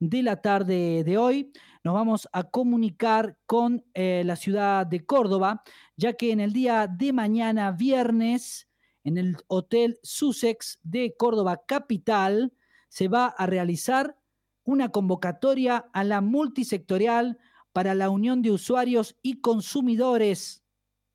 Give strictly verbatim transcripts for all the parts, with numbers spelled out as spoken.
de la tarde de hoy. Nos vamos a comunicar con eh, la ciudad de Córdoba, ya que en el día de mañana, viernes, en el Hotel Sussex de Córdoba Capital, se va a realizar una convocatoria a la multisectorial para la Unión de Usuarios y Consumidores.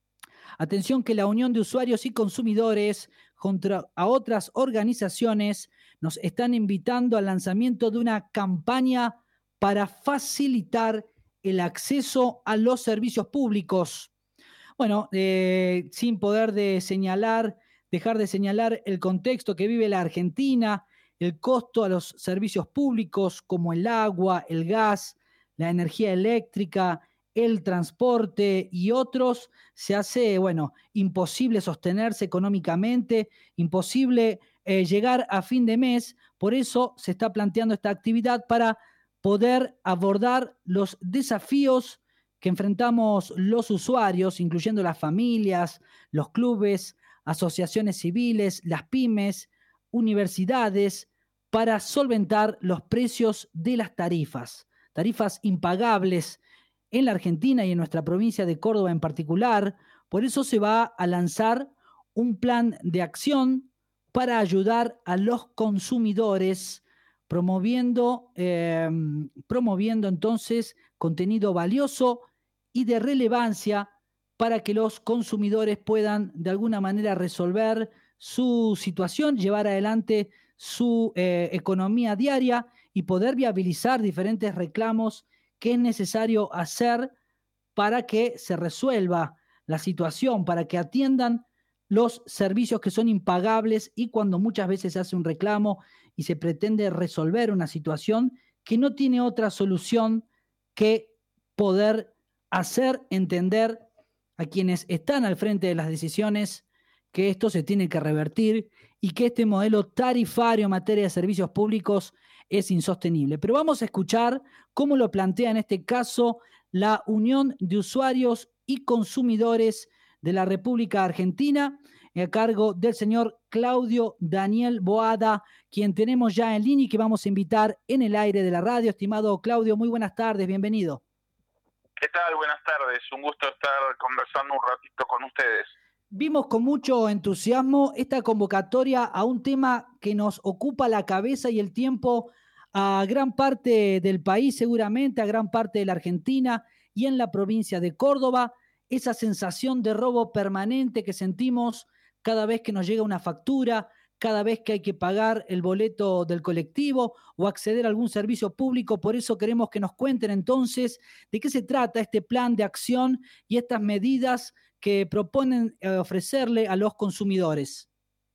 Atención que la Unión de Usuarios y Consumidores, junto a otras organizaciones, nos están invitando al lanzamiento de una campaña para facilitar el acceso a los servicios públicos. Bueno, eh, sin poder de señalar, dejar de señalar el contexto que vive la Argentina, el costo a los servicios públicos como el agua, el gas, la energía eléctrica, el transporte y otros, se hace, bueno, imposible sostenerse económicamente, imposible eh, llegar a fin de mes. Por eso se está planteando esta actividad para poder abordar los desafíos que enfrentamos los usuarios, incluyendo las familias, los clubes, asociaciones civiles, las pymes, universidades, para solventar los precios de las tarifas, tarifas impagables en la Argentina y en nuestra provincia de Córdoba en particular. Por eso se va a lanzar un plan de acción para ayudar a los consumidores, promoviendo, eh, promoviendo entonces contenido valioso y de relevancia para que los consumidores puedan de alguna manera resolver su situación, llevar adelante su eh, economía diaria y poder viabilizar diferentes reclamos que es necesario hacer para que se resuelva la situación, para que atiendan los servicios que son impagables, y cuando muchas veces se hace un reclamo y se pretende resolver una situación que no tiene otra solución que poder hacer entender a quienes están al frente de las decisiones que esto se tiene que revertir y que este modelo tarifario en materia de servicios públicos es insostenible. Pero vamos a escuchar cómo lo plantea en este caso la Unión de Usuarios y Consumidores de la República Argentina, a cargo del señor Claudio Daniel Boada, quien tenemos ya en línea y que vamos a invitar en el aire de la radio. Estimado Claudio, muy buenas tardes, bienvenido. ¿Qué tal? Buenas tardes, un gusto estar conversando un ratito con ustedes. Vimos con mucho entusiasmo esta convocatoria a un tema que nos ocupa la cabeza y el tiempo a gran parte del país, seguramente a gran parte de la Argentina y en la provincia de Córdoba, esa sensación de robo permanente que sentimos cada vez que nos llega una factura, cada vez que hay que pagar el boleto del colectivo o acceder a algún servicio público. Por eso queremos que nos cuenten entonces de qué se trata este plan de acción y estas medidas que proponen eh, ofrecerle a los consumidores.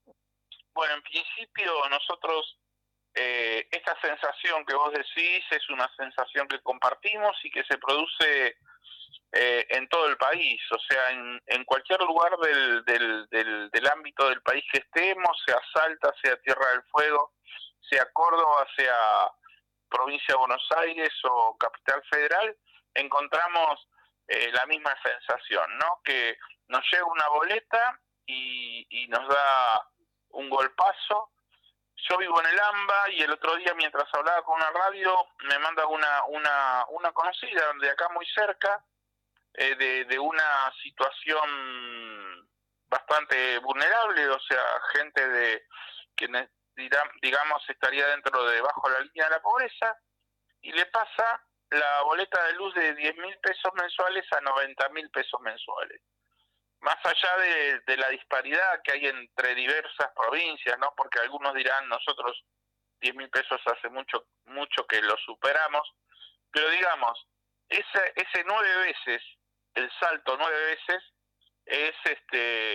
Bueno, en principio nosotros, eh, esta sensación que vos decís es una sensación que compartimos y que se produce eh, en todo el país, o sea, en, en cualquier lugar del, del, del, del ámbito del país que estemos, sea Salta, sea Tierra del Fuego, sea Córdoba, sea provincia de Buenos Aires o Capital Federal, encontramos eh, la misma sensación, ¿no? Que nos llega una boleta y, y nos da un golpazo. Yo vivo en el AMBA y el otro día, mientras hablaba con una radio, me manda una una una conocida de acá muy cerca, eh, de, de una situación bastante vulnerable, o sea, gente de que digamos estaría dentro de bajo la línea de la pobreza, y le pasa la boleta de luz de diez mil pesos mensuales a noventa mil pesos mensuales. Más allá de, de la disparidad que hay entre diversas provincias, ¿no? Porque algunos dirán, nosotros diez mil pesos hace mucho mucho que lo superamos, pero digamos, ese, ese nueve veces, el salto nueve veces, es este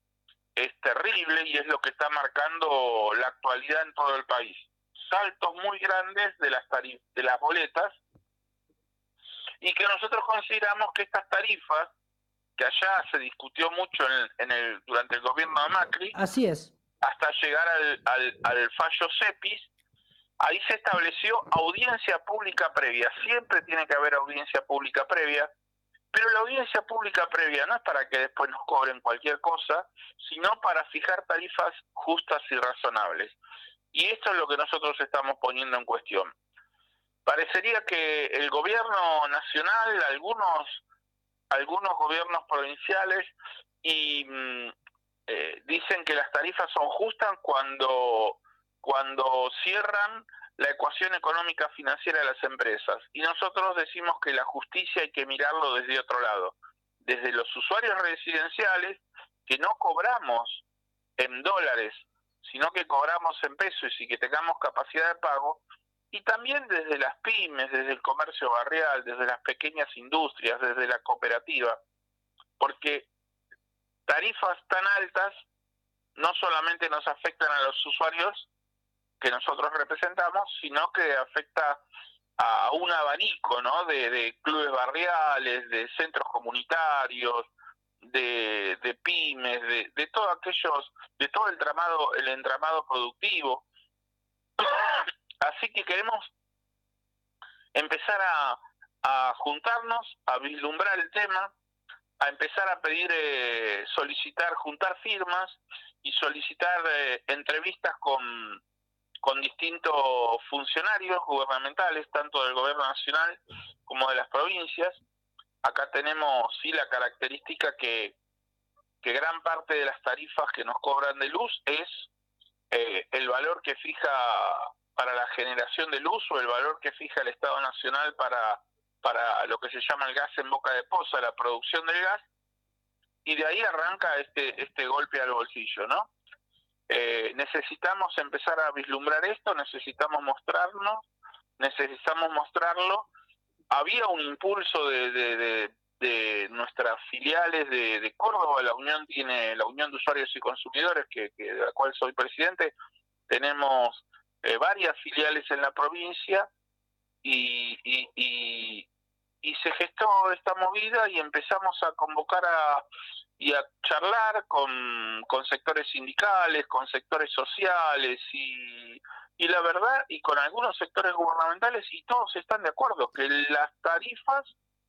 es terrible y es lo que está marcando la actualidad en todo el país. Saltos muy grandes de las tarif- de las boletas, y que nosotros consideramos que estas tarifas, que allá se discutió mucho en el, en el durante el gobierno de Macri, así es, hasta llegar al, al, al fallo CEPIS, ahí se estableció audiencia pública previa. Siempre tiene que haber audiencia pública previa, pero la audiencia pública previa no es para que después nos cobren cualquier cosa, sino para fijar tarifas justas y razonables. Y esto es lo que nosotros estamos poniendo en cuestión. parecería que el gobierno nacional, algunos, algunos gobiernos provinciales, y eh, dicen que las tarifas son justas cuando, cuando cierran la ecuación económica financiera de las empresas. Y nosotros decimos que la justicia hay que mirarlo desde otro lado, desde los usuarios residenciales, que no cobramos en dólares, sino que cobramos en pesos y que tengamos capacidad de pago, y también desde las pymes, desde el comercio barrial, desde las pequeñas industrias, desde la cooperativa, porque tarifas tan altas no solamente nos afectan a los usuarios que nosotros representamos, sino que afecta a un abanico, ¿no?, de, de clubes barriales, de centros comunitarios, de, de pymes, de, de todos aquellos, de todo el entramado, el entramado productivo. Así que queremos empezar a, a juntarnos, a vislumbrar el tema, a empezar a pedir, eh, solicitar, juntar firmas y solicitar eh, entrevistas con, con distintos funcionarios gubernamentales, tanto del gobierno nacional como de las provincias. Acá tenemos sí la característica que, que gran parte de las tarifas que nos cobran de luz es eh, el valor que fija para la generación de luz o el valor que fija el Estado Nacional para, para lo que se llama el gas en boca de poza, la producción del gas, y de ahí arranca este, este golpe al bolsillo, ¿no? Eh, necesitamos empezar a vislumbrar esto, necesitamos mostrarnos, necesitamos mostrarlo. Había un impulso de, de, de, de nuestras filiales de, de Córdoba, la Unión tiene la Unión de Usuarios y Consumidores, que, que de la cual soy presidente, tenemos eh, varias filiales en la provincia y, y, y, y se gestó esta movida y empezamos a convocar a y a charlar con, con sectores sindicales, con sectores sociales y, y la verdad, y con algunos sectores gubernamentales, y todos están de acuerdo que las tarifas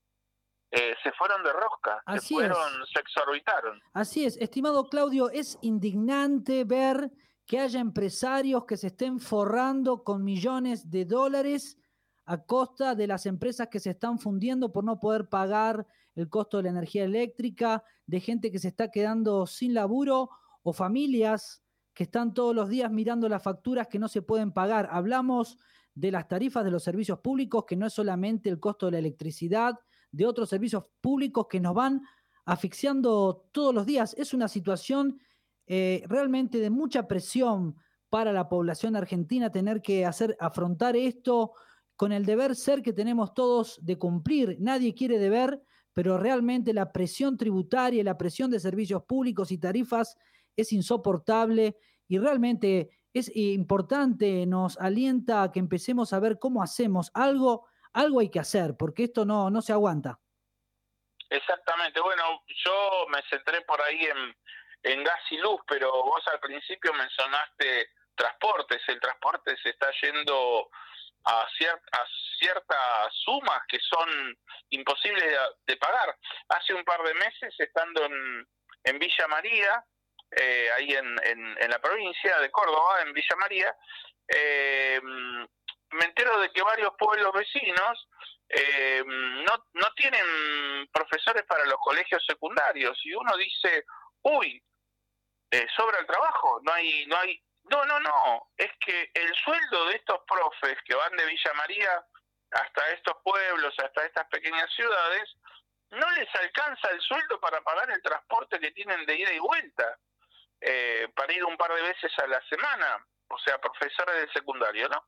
eh, se fueron de rosca, Así se fueron, es. se exorbitaron. Así es, estimado Claudio, es indignante ver que haya empresarios que se estén forrando con millones de dólares a costa de las empresas que se están fundiendo por no poder pagar el costo de la energía eléctrica, de gente que se está quedando sin laburo o familias que están todos los días mirando las facturas que no se pueden pagar. Hablamos de las tarifas de los servicios públicos, que no es solamente el costo de la electricidad, de otros servicios públicos que nos van asfixiando todos los días. Es una situación eh, realmente de mucha presión para la población argentina tener que hacer afrontar esto con el deber ser que tenemos todos de cumplir. Nadie quiere deber, pero realmente la presión tributaria y la presión de servicios públicos y tarifas es insoportable y realmente es importante, nos alienta a que empecemos a ver cómo hacemos algo, algo hay que hacer, porque esto no, no se aguanta. Exactamente, bueno, yo me centré por ahí en, en gas y luz, pero vos al principio mencionaste transportes, el transporte se está yendo a, cier a ciertas sumas que son imposibles de, de pagar. Hace un par de meses, estando en, en Villa María, eh, ahí en, en, en la provincia de Córdoba, en Villa María, eh, me entero de que varios pueblos vecinos eh, no, no tienen profesores para los colegios secundarios, y uno dice, uy, eh, sobra el trabajo, no hay, no hay, no, no, no, es que el sueldo de estos profes que van de Villa María hasta estos pueblos, hasta estas pequeñas ciudades, no les alcanza el sueldo para pagar el transporte que tienen de ida y vuelta, eh, para ir un par de veces a la semana, o sea, profesores de secundario, ¿no?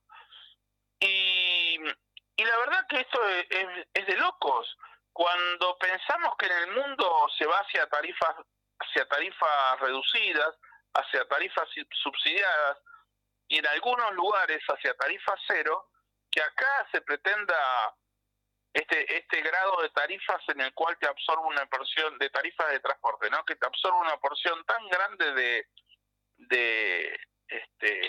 Y, y la verdad que esto es, es, es de locos. Cuando pensamos que en el mundo se va hacia tarifas, hacia tarifas reducidas, hacia tarifas subsidiadas, y en algunos lugares hacia tarifa cero, que acá se pretenda este este grado de tarifas en el cual te absorbe una porción de tarifas de transporte, ¿no? Que te absorbe una porción tan grande de de este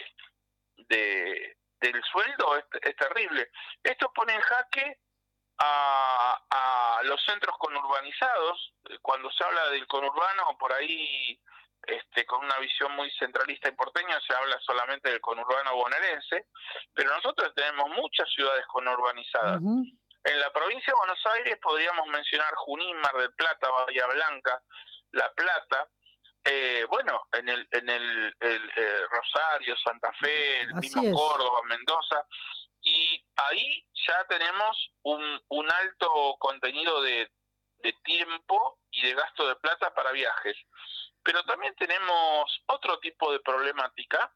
de del sueldo, es, es terrible. Esto pone en jaque a, a los centros conurbanizados. Cuando se habla del conurbano, por ahí este, con una visión muy centralista y porteña, se habla solamente del conurbano bonaerense, pero nosotros tenemos muchas ciudades conurbanizadas. Uh-huh. En la provincia de Buenos Aires podríamos mencionar Junín, Mar del Plata, Bahía Blanca, La Plata, eh, bueno, en el, en el, el eh, Rosario, Santa Fe, el Así mismo es. Córdoba, Mendoza, y ahí ya tenemos un, un alto contenido de, de tiempo y de gasto de plata para viajes. Pero también tenemos otro tipo de problemática,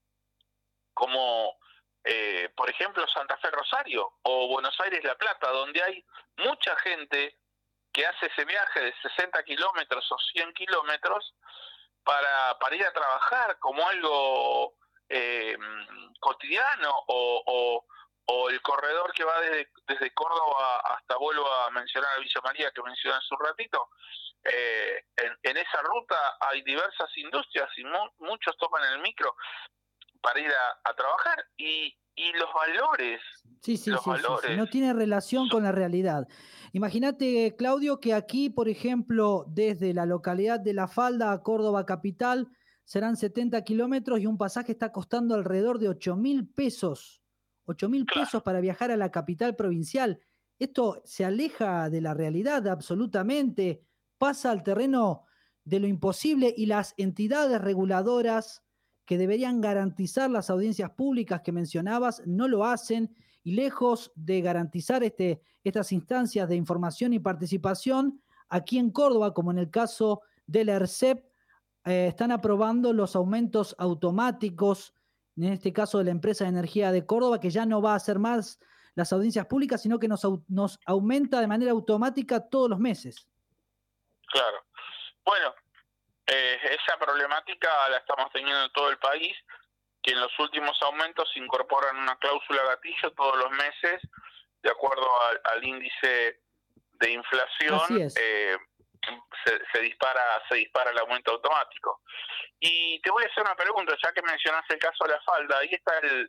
como eh, por ejemplo Santa Fe Rosario o Buenos Aires La Plata, donde hay mucha gente que hace ese viaje de sesenta kilómetros o cien kilómetros para, para ir a trabajar como algo eh, cotidiano, o, o, o el corredor que va desde, desde Córdoba hasta, vuelvo a mencionar a Villa María, que mencioné hace un ratito. Eh, en, en esa ruta hay diversas industrias y mu muchos toman el micro para ir a, a trabajar, y, y los valores, sí, sí, los sí, valores sí, sí, no tiene relación con la realidad. Imagínate, Claudio, que aquí, por ejemplo, desde la localidad de La Falda a Córdoba capital, serán setenta kilómetros y un pasaje está costando alrededor de ocho mil pesos. ocho mil claro. pesos para viajar a la capital provincial. Esto se aleja de la realidad absolutamente, pasa al terreno de lo imposible, y las entidades reguladoras que deberían garantizar las audiencias públicas que mencionabas no lo hacen, y lejos de garantizar este, estas instancias de información y participación, aquí en Córdoba, como en el caso del ERCEP, eh, están aprobando los aumentos automáticos, en este caso de la empresa de energía de Córdoba, que ya no va a hacer más las audiencias públicas, sino que nos, nos aumenta de manera automática todos los meses. Claro. Bueno, eh, esa problemática la estamos teniendo en todo el país, que en los últimos aumentos incorporan una cláusula gatillo todos los meses, de acuerdo al, al índice de inflación. Así es. Eh, se, se dispara se dispara el aumento automático. Y te voy a hacer una pregunta, ya que mencionaste el caso de La Falda. Ahí está el,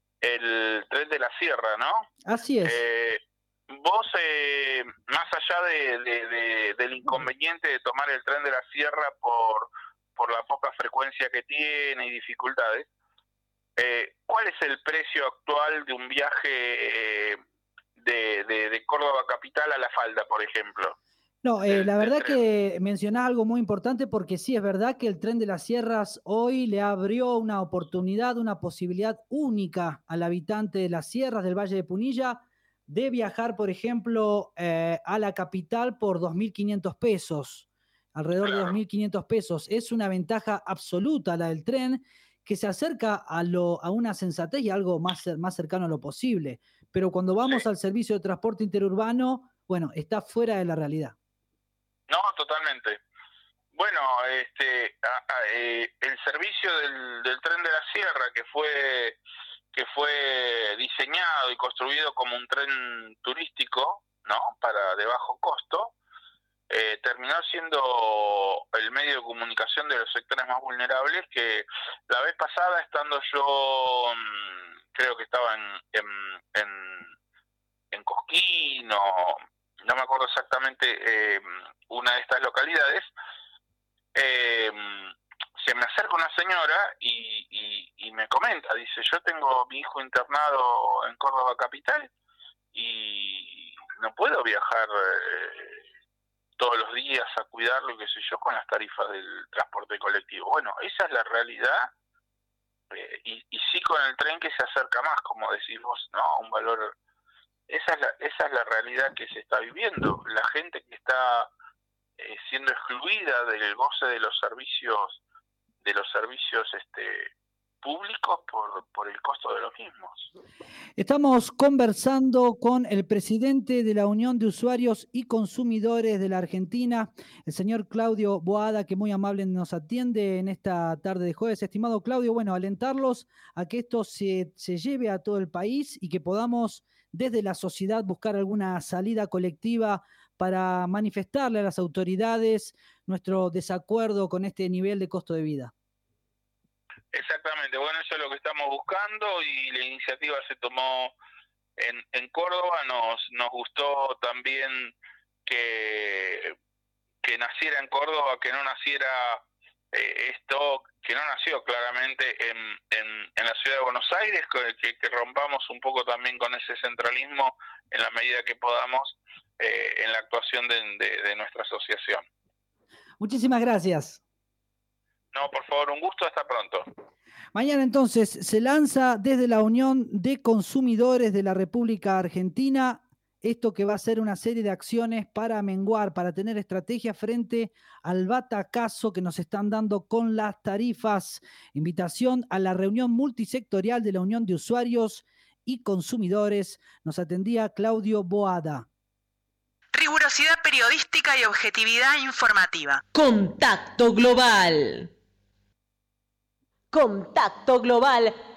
el tren de la Sierra, ¿no? Así es. Eh, vos, eh, más allá de, de, de, del inconveniente de tomar el tren de la Sierra por, por la poca frecuencia que tiene y dificultades, eh, ¿cuál es el precio actual de un viaje eh, de, de, de Córdoba capital a La Falda, por ejemplo? No, eh, la verdad que mencionás algo muy importante, porque sí, es verdad que el tren de las sierras hoy le abrió una oportunidad, una posibilidad única al habitante de las sierras del Valle de Punilla de viajar, por ejemplo, eh, a la capital por dos mil quinientos pesos, alrededor claro. de dos mil quinientos pesos. Es una ventaja absoluta la del tren, que se acerca a, lo, a una sensatez y algo más, más cercano a lo posible. Pero cuando vamos sí. al servicio de transporte interurbano, bueno, está fuera de la realidad. No, totalmente. Bueno, este, a, a, eh, el servicio del, del tren de la Sierra, que fue que fue diseñado y construido como un tren turístico, ¿no? Para de bajo costo, eh, terminó siendo el medio de comunicación de los sectores más vulnerables. Que la vez pasada, estando yo, creo que estaba en en, en, en Cosquín, o no me acuerdo exactamente, eh, una de estas localidades, eh, se me acerca una señora y, y, y me comenta, dice, yo tengo mi hijo internado en Córdoba capital y no puedo viajar eh, todos los días a cuidarlo, qué sé yo, con las tarifas del transporte colectivo. Bueno, esa es la realidad, eh, y, y sí, con el tren, que se acerca más, como decís vos, ¿no? Un valor. Esa es, la, esa es la realidad que se está viviendo. La gente que está eh, siendo excluida del goce de los servicios, de los servicios este, públicos por, por el costo de los mismos. Estamos conversando con el presidente de la Unión de Usuarios y Consumidores de la Argentina, el señor Claudio Boada, que muy amable nos atiende en esta tarde de jueves. Estimado Claudio, bueno, alentarlos a que esto se, se lleve a todo el país y que podamos desde la sociedad buscar alguna salida colectiva para manifestarle a las autoridades nuestro desacuerdo con este nivel de costo de vida. Exactamente, bueno, eso es lo que estamos buscando, y la iniciativa se tomó en, en Córdoba. Nos, nos gustó también que, que naciera en Córdoba, que no naciera eh, esto que no nació claramente en, en, en la ciudad de Buenos Aires, que, que rompamos un poco también con ese centralismo en la medida que podamos eh, en la actuación de, de, de nuestra asociación. Muchísimas gracias. No, por favor, un gusto, hasta pronto. Mañana entonces se lanza desde la Unión de Consumidores de la República Argentina esto que va a ser una serie de acciones para menguar, para tener estrategia frente al batacazo que nos están dando con las tarifas. Invitación a la reunión multisectorial de la Unión de Usuarios y Consumidores. Nos atendía Claudio Boada. Rigurosidad periodística y objetividad informativa. Contacto Global. Contacto Global.